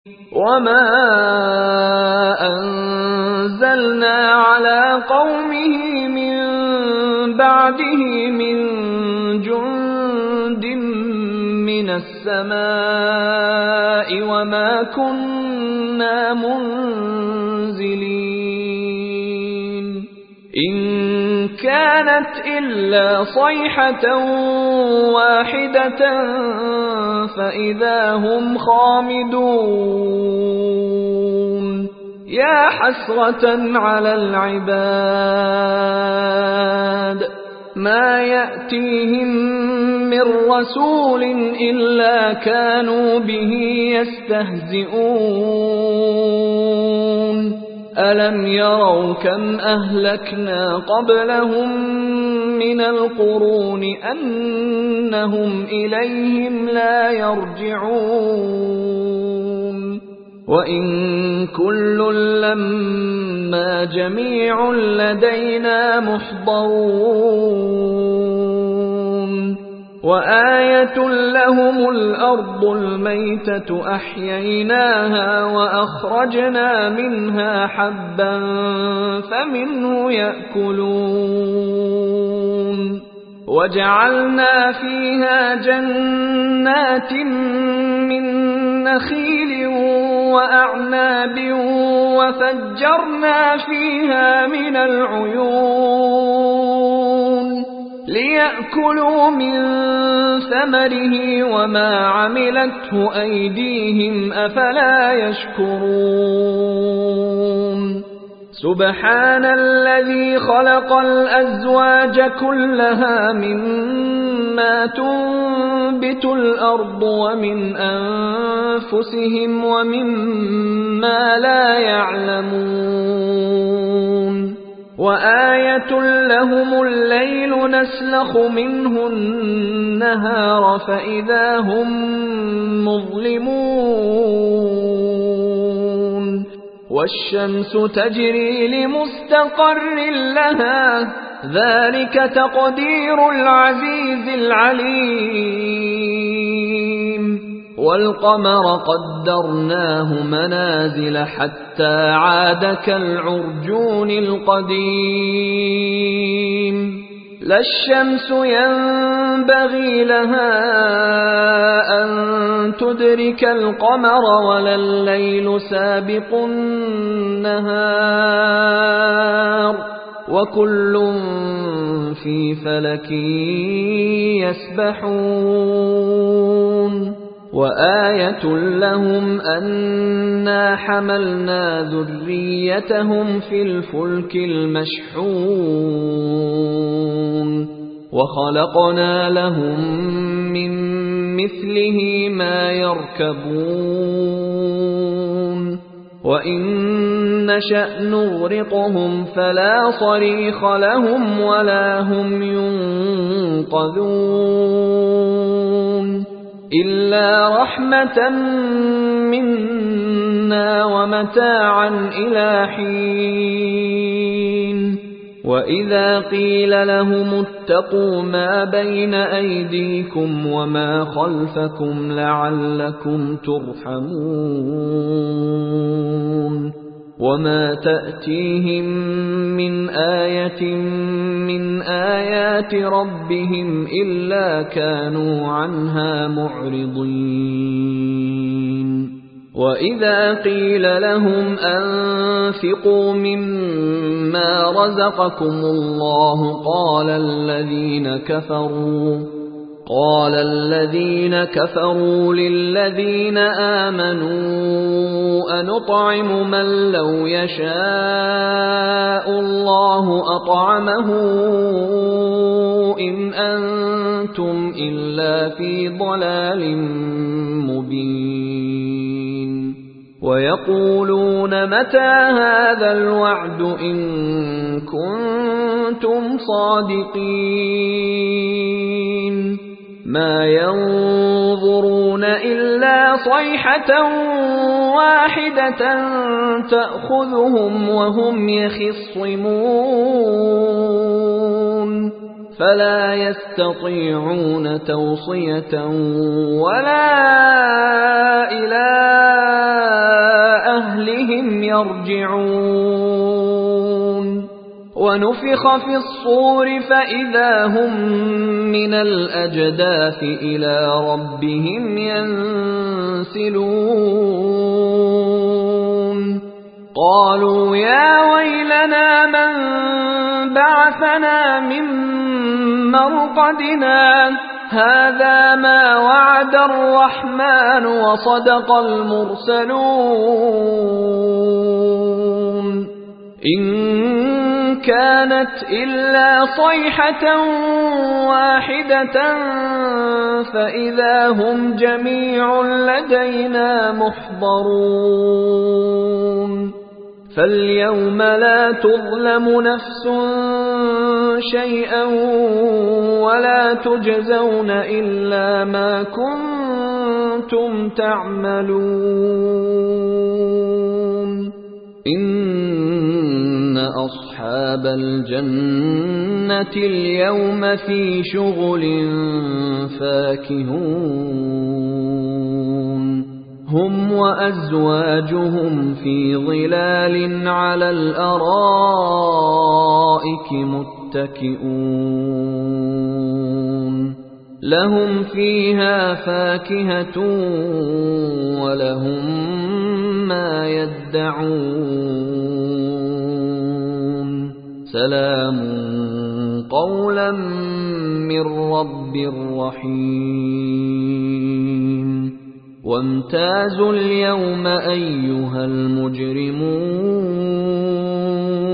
وما أنزلنا على قومه من بعده من جند من السماء وما كنا منزلين إن كانت إلا صيحة واحدة فإذا هم خامدون يا حسرة على العباد ما يأتيهم من رسول إلا كانوا به يستهزئون ألم يروا كم أهلكنا قبلهم من القرون أنهم إليهم لا يرجعون وإن كل لما جميع لدينا محضرون وآية لهم الأرض الميتة أحييناها وأخرجنا منها حبا فمنه يأكلون وجعلنا فيها جنات من نخيل وأعناب وفجرنا فيها من العيون ليأكلوا من ثمره وما عملته أيديهم أفلا يشكرون سبحان الذي خلق الأزواج كلها مما تنبت الأرض ومن أنفسهم ومما لا يعلمون وآية لهم الليل نسلخ منه النهار فإذا هم مظلمون والشمس تجري لمستقر لها ذلك تقدير العزيز العليم والقمر قدرناه منازل حتى عاد كالعرجون القديم لا الشمس ينبغي لها أن تدرك القمر ولا الليل سابق النهار وكل في فلك يسبحون وآية لهم أنا حملنا ذريتهم في الفلك المشحون وخلقنا لهم من مثله ما يركبون وإن نشأ نغرقهم فلا صريخ لهم ولا هم ينقذون إلا رحمة منا ومتاعا إلى حين وإذا قيل لهم اتقوا ما بين أيديكم وما خلفكم لعلكم ترحمون وما تأتيهم من آية من آيات ربهم إلا كانوا عنها معرضين وإذا قيل لهم أنفقوا مما رزقكم الله قال الذين كفروا للذين آمنوا أنطعم من لو يشاء الله أطعمه إن أنتم إلا في ضلال مبين ويقولون متى هذا الوعد إن كنتم صادقين ما ينظرون إلا صيحة واحدة تأخذهم وهم يخصمون فلا يستطيعون توصية ولا إلى يرجعون ونفخ في الصور فإذا هم من الأجداث إلى ربهم ينسلون قالوا يا ويلنا من بعثنا من مرقدنا هذا ما وعد الرحمن وصدق المرسلون إن كانت إلا صيحة واحدة فإذا هم جميع لدينا محضرون فاليوم لا تظلم نفس شيئا ولا تجزون إلا ما كنتم تعملون إن أصحاب الجنة اليوم في شغل فاكهون هم وأزواجهم في ظلال على الأرائك متكئون لهم فيها فاكهة ولهم ما يدعون سلام قولا من رب رحيم وامتازوا اليوم أيها المجرمون